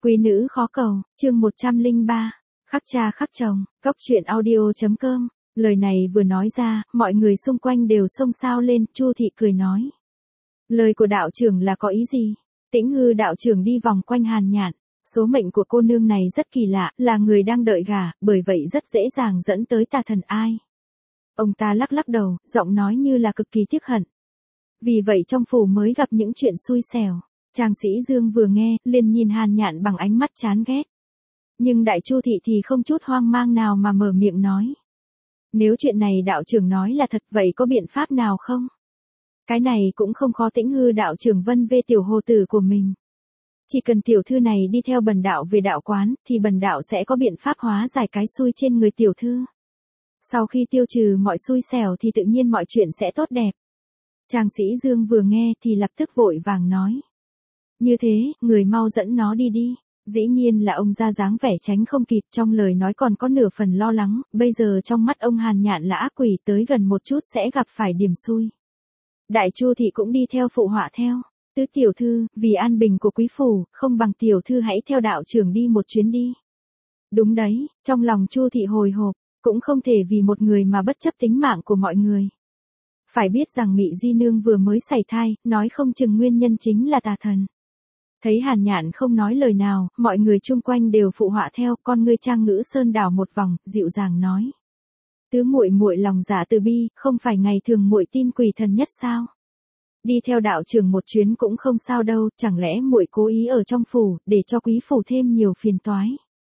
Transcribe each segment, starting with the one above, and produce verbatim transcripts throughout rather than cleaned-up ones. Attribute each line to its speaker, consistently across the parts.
Speaker 1: Quý nữ khó cầu, chương một trăm lẻ ba, khắc cha khắc chồng, góc truyện audio.com. Lời này vừa nói ra, mọi người xung quanh đều xôn xao lên, Chu thị cười nói. Lời của đạo trưởng là có ý gì? Tĩnh Hư đạo trưởng đi vòng quanh Hàn Nhạn. Số mệnh của cô nương này rất kỳ lạ, là người đang đợi gả, bởi vậy rất dễ dàng dẫn tới tà thần ai. Ông ta lắc lắc đầu, giọng nói như là cực kỳ tiếc hận. Vì vậy trong phủ mới gặp những chuyện xui xẻo. Tràng Sĩ Dương vừa nghe, liền nhìn Hàn Nhạn bằng ánh mắt chán ghét. Nhưng Đại Chu thị thì không chút hoang mang nào mà mở miệng nói. Nếu chuyện này đạo trưởng nói là thật, vậy có biện pháp nào không? Cái này cũng không khó. Tĩnh Hư đạo trưởng vân vê tiểu hồ tử của mình. Chỉ cần tiểu thư này đi theo bần đạo về đạo quán, thì bần đạo sẽ có biện pháp hóa giải cái xui trên người tiểu thư. Sau khi tiêu trừ mọi xui xẻo thì tự nhiên mọi chuyện sẽ tốt đẹp. Tràng Sĩ Dương vừa nghe thì lập tức vội vàng nói. Như thế, người mau dẫn nó đi đi. Dĩ nhiên là ông ra dáng vẻ tránh không kịp, trong lời nói còn có nửa phần lo lắng, bây giờ trong mắt ông Hàn Nhạn là ác quỷ, tới gần một chút sẽ gặp phải điểm xui. Đại Chu thị cũng đi theo phụ họa theo. Tứ tiểu thư, vì an bình của quý phủ, không bằng tiểu thư hãy theo đạo trưởng đi một chuyến đi. Đúng đấy, trong lòng Chu thị hồi hộp, cũng không thể vì một người mà bất chấp tính mạng của mọi người. Phải biết rằng Mị Di Nương vừa mới sảy thai, nói không chừng nguyên nhân chính là tà thần. Thấy Hàn Nhạn không nói lời nào, mọi người chung quanh đều phụ họa theo, con ngươi Trang Ngữ Sơn đảo một vòng, dịu dàng nói. Tứ muội muội lòng dạ từ bi, không phải ngày thường muội tin quỷ thần nhất sao? Đi theo đạo trưởng một chuyến cũng không sao đâu, chẳng lẽ muội cố ý ở trong phủ, để cho quý phủ thêm nhiều phiền toái.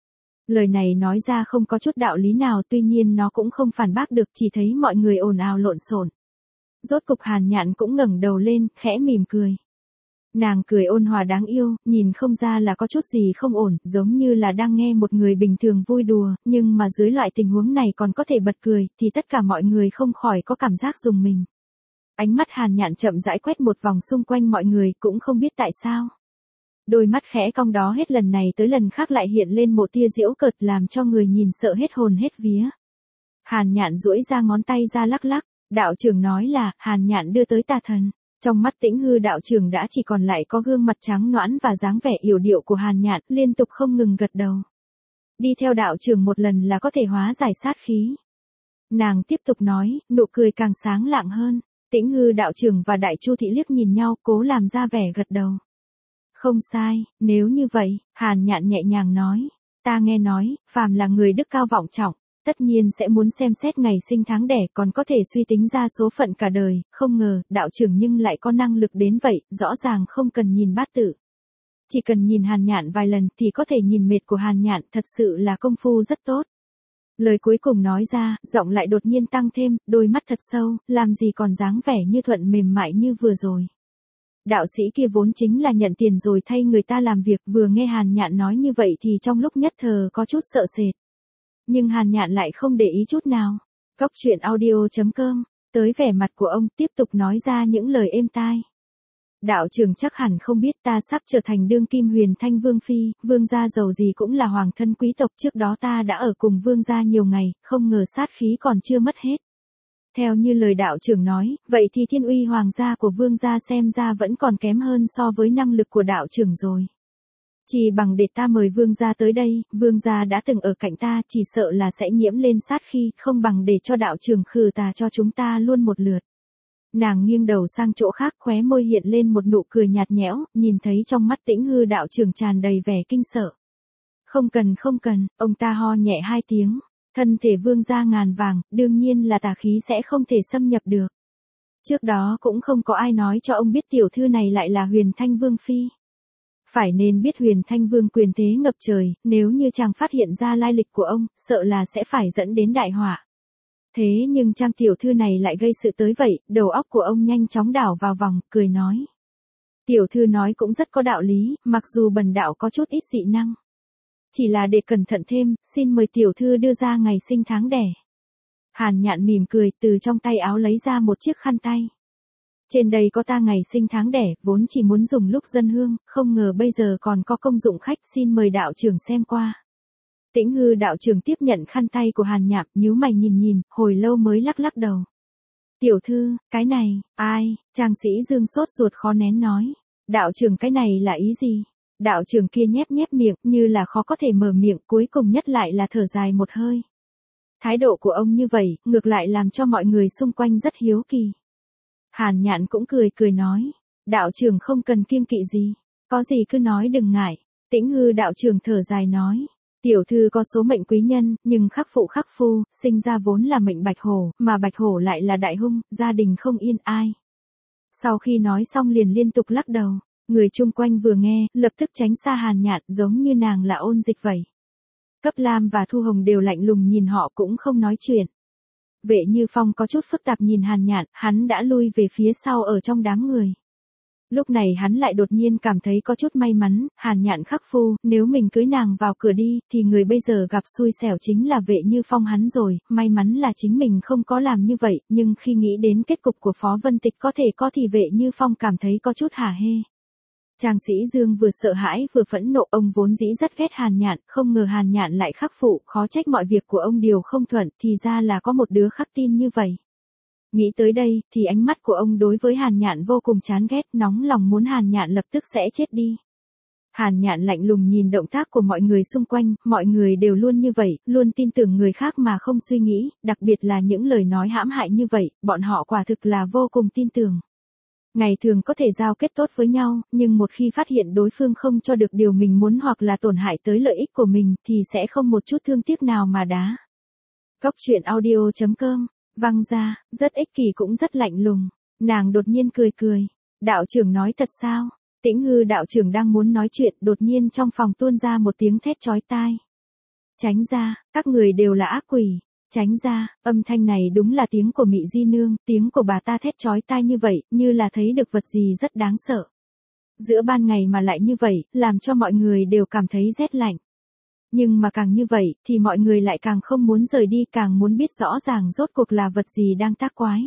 Speaker 1: Lời này nói ra không có chút đạo lý nào, tuy nhiên nó cũng không phản bác được, chỉ thấy mọi người ồn ào lộn xộn. Rốt cục Hàn Nhạn cũng ngẩng đầu lên, khẽ mỉm cười. Nàng cười ôn hòa đáng yêu, nhìn không ra là có chút gì không ổn, giống như là đang nghe một người bình thường vui đùa, nhưng mà dưới loại tình huống này còn có thể bật cười, thì tất cả mọi người không khỏi có cảm giác rùng mình. Ánh mắt Hàn Nhạn chậm rãi quét một vòng xung quanh mọi người, cũng không biết tại sao. Đôi mắt khẽ cong đó hết lần này tới lần khác lại hiện lên một tia giễu cợt, làm cho người nhìn sợ hết hồn hết vía. Hàn Nhạn duỗi ra ngón tay ra lắc lắc, đạo trưởng nói là, Hàn Nhạn đưa tới tà thần. Trong mắt Tĩnh Hư đạo trưởng đã chỉ còn lại có gương mặt trắng nõn và dáng vẻ yểu điệu của Hàn Nhạn, liên tục không ngừng gật đầu. Đi theo đạo trưởng một lần là có thể hóa giải sát khí. Nàng tiếp tục nói, nụ cười càng sáng lạng hơn. Tĩnh Hư đạo trưởng và Đại Chu thị liếc nhìn nhau, cố làm ra vẻ gật đầu. Không sai, nếu như vậy, Hàn Nhạn nhẹ nhàng nói, ta nghe nói, phàm là người đức cao vọng trọng, tất nhiên sẽ muốn xem xét ngày sinh tháng đẻ, còn có thể suy tính ra số phận cả đời, không ngờ, đạo trưởng nhưng lại có năng lực đến vậy, rõ ràng không cần nhìn bát tự. Chỉ cần nhìn Hàn Nhạn vài lần thì có thể nhìn mệt của Hàn Nhạn, thật sự là công phu rất tốt. Lời cuối cùng nói ra, giọng lại đột nhiên tăng thêm, đôi mắt thật sâu, làm gì còn dáng vẻ như thuận mềm mại như vừa rồi. Đạo sĩ kia vốn chính là nhận tiền rồi thay người ta làm việc, vừa nghe Hàn Nhạn nói như vậy thì trong lúc nhất thời có chút sợ sệt. Nhưng Hàn Nhạn lại không để ý chút nào. Góc truyện audio.com, tới vẻ mặt của ông tiếp tục nói ra những lời êm tai. Đạo trưởng chắc hẳn không biết ta sắp trở thành đương kim Huyền Thanh Vương Phi, vương gia giàu gì cũng là hoàng thân quý tộc, trước đó ta đã ở cùng vương gia nhiều ngày, không ngờ sát khí còn chưa mất hết. Theo như lời đạo trưởng nói, vậy thì thiên uy hoàng gia của vương gia xem ra vẫn còn kém hơn so với năng lực của đạo trưởng rồi. Chỉ bằng để ta mời vương gia tới đây, vương gia đã từng ở cạnh ta, chỉ sợ là sẽ nhiễm lên sát khí, không bằng để cho đạo trưởng khử tà cho chúng ta luôn một lượt. Nàng nghiêng đầu sang chỗ khác, khóe môi hiện lên một nụ cười nhạt nhẽo, nhìn thấy trong mắt Tĩnh Hư đạo trưởng tràn đầy vẻ kinh sợ. Không cần không cần, ông ta ho nhẹ hai tiếng, thân thể vương gia ngàn vàng, đương nhiên là tà khí sẽ không thể xâm nhập được. Trước đó cũng không có ai nói cho ông biết tiểu thư này lại là Huyền Thanh Vương Phi. Phải nên biết Huyền Thanh Vương quyền thế ngập trời, nếu như chàng phát hiện ra lai lịch của ông, sợ là sẽ phải dẫn đến đại họa. Thế nhưng Trang tiểu thư này lại gây sự tới vậy, đầu óc của ông nhanh chóng đảo vào vòng, cười nói. Tiểu thư nói cũng rất có đạo lý, mặc dù bần đạo có chút ít dị năng. Chỉ là để cẩn thận thêm, xin mời tiểu thư đưa ra ngày sinh tháng đẻ. Hàn Nhạn mỉm cười, từ trong tay áo lấy ra một chiếc khăn tay. Trên đây có ta ngày sinh tháng đẻ, vốn chỉ muốn dùng lúc dân hương, không ngờ bây giờ còn có công dụng khách, xin mời đạo trưởng xem qua. Tĩnh Hư đạo trưởng tiếp nhận khăn tay của Hàn Nhạn, nhíu mày nhìn nhìn, hồi lâu mới lắc lắc đầu. Tiểu thư, cái này, ai? Tràng Sĩ Dương sốt ruột khó nén nói. Đạo trưởng cái này là ý gì? Đạo trưởng kia nhép nhép miệng, như là khó có thể mở miệng, cuối cùng nhất lại là thở dài một hơi. Thái độ của ông như vậy, ngược lại làm cho mọi người xung quanh rất hiếu kỳ. Hàn Nhạn cũng cười cười nói, đạo trưởng không cần kiêng kỵ gì, có gì cứ nói đừng ngại. Tĩnh Hư đạo trưởng thở dài nói, tiểu thư có số mệnh quý nhân, nhưng khắc phụ khắc phu, sinh ra vốn là mệnh bạch hổ, mà bạch hổ lại là đại hung, gia đình không yên ai. Sau khi nói xong liền liên tục lắc đầu, người chung quanh vừa nghe, lập tức tránh xa Hàn Nhạn, giống như nàng là ôn dịch vậy. Cấp Lam và Thu Hồng đều lạnh lùng nhìn họ cũng không nói chuyện. Vệ Như Phong có chút phức tạp nhìn Hàn Nhạn, hắn đã lui về phía sau ở trong đám người. Lúc này hắn lại đột nhiên cảm thấy có chút may mắn, Hàn Nhạn khắc phu, nếu mình cưới nàng vào cửa đi, thì người bây giờ gặp xui xẻo chính là Vệ Như Phong hắn rồi, may mắn là chính mình không có làm như vậy, nhưng khi nghĩ đến kết cục của Phó Vân Tịch có thể có thì Vệ Như Phong cảm thấy có chút hả hê. Trang Sĩ Dương vừa sợ hãi vừa phẫn nộ, ông vốn dĩ rất ghét Hàn Nhạn, không ngờ Hàn Nhạn lại khắc phụ, khó trách mọi việc của ông đều không thuận, thì ra là có một đứa khắc tin như vậy. Nghĩ tới đây, thì ánh mắt của ông đối với Hàn Nhạn vô cùng chán ghét, nóng lòng muốn Hàn Nhạn lập tức sẽ chết đi. Hàn Nhạn lạnh lùng nhìn động tác của mọi người xung quanh, mọi người đều luôn như vậy, luôn tin tưởng người khác mà không suy nghĩ, đặc biệt là những lời nói hãm hại như vậy, bọn họ quả thực là vô cùng tin tưởng. Ngày thường có thể giao kết tốt với nhau, nhưng một khi phát hiện đối phương không cho được điều mình muốn hoặc là tổn hại tới lợi ích của mình, thì sẽ không một chút thương tiếc nào mà đá. Góc truyện audio chấm com, văng ra, rất ích kỷ cũng rất lạnh lùng. Nàng đột nhiên cười cười. Đạo trưởng nói thật sao? Tĩnh Hư đạo trưởng đang muốn nói chuyện, đột nhiên trong phòng tuôn ra một tiếng thét chói tai. Tránh ra, các người đều là ác quỷ. Tránh ra, âm thanh này đúng là tiếng của Mị Di Nương, tiếng của bà ta thét chói tai như vậy, như là thấy được vật gì rất đáng sợ. Giữa ban ngày mà lại như vậy, làm cho mọi người đều cảm thấy rét lạnh. Nhưng mà càng như vậy, thì mọi người lại càng không muốn rời đi, càng muốn biết rõ ràng rốt cuộc là vật gì đang tác quái.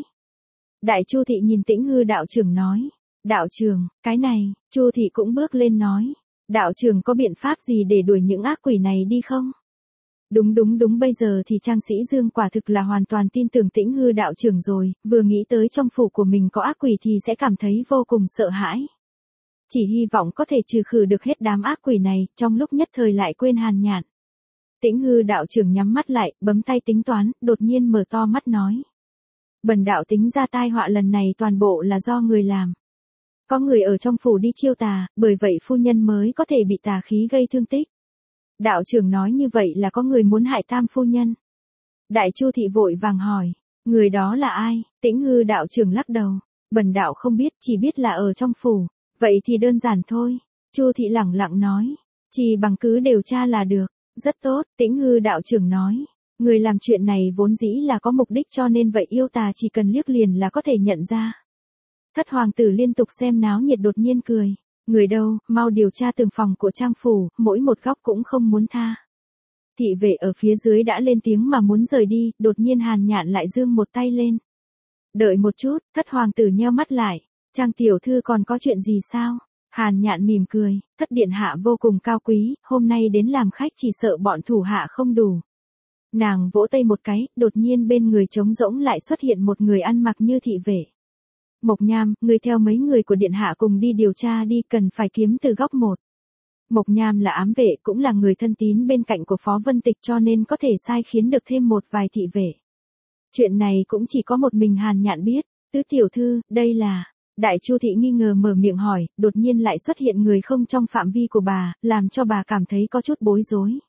Speaker 1: Đại Chu Thị nhìn Tĩnh Hư đạo trưởng nói, đạo trưởng, cái này, Chu Thị cũng bước lên nói, đạo trưởng có biện pháp gì để đuổi những ác quỷ này đi không? Đúng đúng đúng, bây giờ thì Trang Sĩ Dương quả thực là hoàn toàn tin tưởng Tĩnh Hư đạo trưởng rồi, vừa nghĩ tới trong phủ của mình có ác quỷ thì sẽ cảm thấy vô cùng sợ hãi. Chỉ hy vọng có thể trừ khử được hết đám ác quỷ này, trong lúc nhất thời lại quên Hàn Nhạn. Tĩnh Hư đạo trưởng nhắm mắt lại, bấm tay tính toán, đột nhiên mở to mắt nói. Bần đạo tính ra tai họa lần này toàn bộ là do người làm. Có người ở trong phủ đi chiêu tà, bởi vậy phu nhân mới có thể bị tà khí gây thương tích. Đạo trưởng nói như vậy là có người muốn hại Tam phu nhân. Đại Chu Thị vội vàng hỏi, người đó là ai? Tĩnh Hư đạo trưởng lắc đầu, bần đạo không biết, chỉ biết là ở trong phủ. Vậy thì đơn giản thôi. Chu Thị lẳng lặng nói, chỉ bằng cứ điều tra là được. Rất tốt, Tĩnh Hư đạo trưởng nói, người làm chuyện này vốn dĩ là có mục đích cho nên vậy yêu tà chỉ cần liếc liền là có thể nhận ra. Thất hoàng tử liên tục xem náo nhiệt đột nhiên cười. Người đâu, mau điều tra từng phòng của Trang phủ, mỗi một góc cũng không muốn tha. Thị vệ ở phía dưới đã lên tiếng mà muốn rời đi, đột nhiên Hàn Nhạn lại giương một tay lên. Đợi một chút, thất hoàng tử nheo mắt lại, Trang tiểu thư còn có chuyện gì sao? Hàn Nhạn mỉm cười, thất điện hạ vô cùng cao quý, hôm nay đến làm khách chỉ sợ bọn thủ hạ không đủ. Nàng vỗ tay một cái, đột nhiên bên người trống rỗng lại xuất hiện một người ăn mặc như thị vệ. Mộc Nham, người theo mấy người của điện hạ cùng đi điều tra đi, cần phải kiếm từ góc một. Mộc Nham là ám vệ, cũng là người thân tín bên cạnh của Phó Vân Tịch cho nên có thể sai khiến được thêm một vài thị vệ. Chuyện này cũng chỉ có một mình Hàn Nhạn biết. Tứ tiểu thư, đây là... Đại Chu Thị nghi ngờ mở miệng hỏi, đột nhiên lại xuất hiện người không trong phạm vi của bà, làm cho bà cảm thấy có chút bối rối.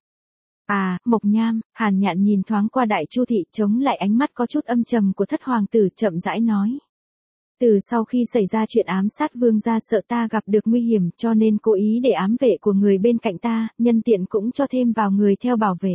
Speaker 1: À, Mộc Nham, Hàn Nhạn nhìn thoáng qua Đại Chu Thị, chống lại ánh mắt có chút âm trầm của thất hoàng tử, chậm rãi nói. Từ sau khi xảy ra chuyện ám sát vương gia sợ ta gặp được nguy hiểm cho nên cố ý để ám vệ của người bên cạnh ta, nhân tiện cũng cho thêm vào người theo bảo vệ.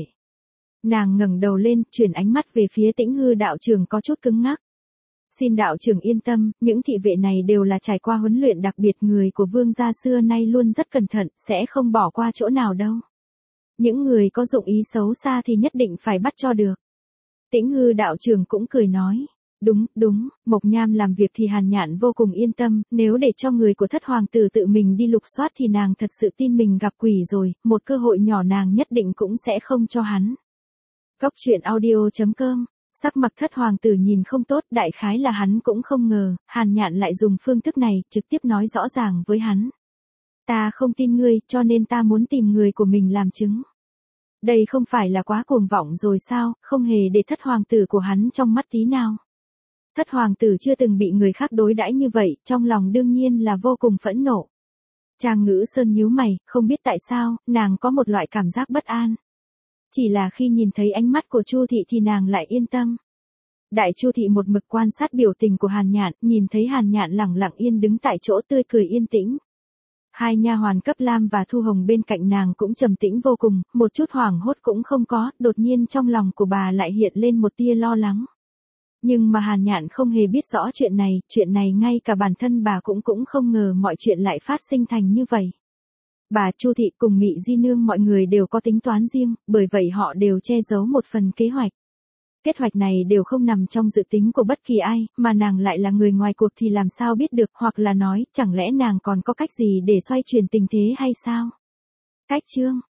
Speaker 1: Nàng ngẩng đầu lên, chuyển ánh mắt về phía Tĩnh Hư đạo trưởng có chút cứng ngắc. Xin đạo trưởng yên tâm, những thị vệ này đều là trải qua huấn luyện đặc biệt, người của vương gia xưa nay luôn rất cẩn thận, sẽ không bỏ qua chỗ nào đâu. Những người có dụng ý xấu xa thì nhất định phải bắt cho được. Tĩnh Hư đạo trưởng cũng cười nói. Đúng, đúng, Mộc Nham làm việc thì Hàn Nhạn vô cùng yên tâm, nếu để cho người của thất hoàng tử tự mình đi lục soát thì nàng thật sự tin mình gặp quỷ rồi, một cơ hội nhỏ nàng nhất định cũng sẽ không cho hắn. Góc truyện audio chấm com, sắc mặt thất hoàng tử nhìn không tốt, đại khái là hắn cũng không ngờ, Hàn Nhạn lại dùng phương thức này, trực tiếp nói rõ ràng với hắn. ta không tin ngươi, cho nên ta muốn tìm người của mình làm chứng. Đây không phải là quá cuồng vọng rồi sao, không hề để thất hoàng tử của hắn trong mắt tí nào. Thất hoàng tử chưa từng bị người khác đối đãi như vậy, trong lòng đương nhiên là vô cùng phẫn nộ. Trang Ngữ Sơn nhíu mày, không biết tại sao, nàng có một loại cảm giác bất an. Chỉ là khi nhìn thấy ánh mắt của Chu thị thì nàng lại yên tâm. Đại Chu thị một mực quan sát biểu tình của Hàn Nhạn, nhìn thấy Hàn Nhạn lẳng lặng yên đứng tại chỗ tươi cười yên tĩnh. Hai nha hoàn Cấp Lam và Thu Hồng bên cạnh nàng cũng trầm tĩnh vô cùng, một chút hoảng hốt cũng không có, đột nhiên trong lòng của bà lại hiện lên một tia lo lắng. Nhưng mà Hàn Nhạn không hề biết rõ chuyện này, chuyện này ngay cả bản thân bà cũng cũng không ngờ mọi chuyện lại phát sinh thành như vậy. Bà Chu thị cùng Mị Di Nương mọi người đều có tính toán riêng, bởi vậy họ đều che giấu một phần kế hoạch. Kế hoạch này đều không nằm trong dự tính của bất kỳ ai, mà nàng lại là người ngoài cuộc thì làm sao biết được, hoặc là nói, chẳng lẽ nàng còn có cách gì để xoay chuyển tình thế hay sao? Cách chương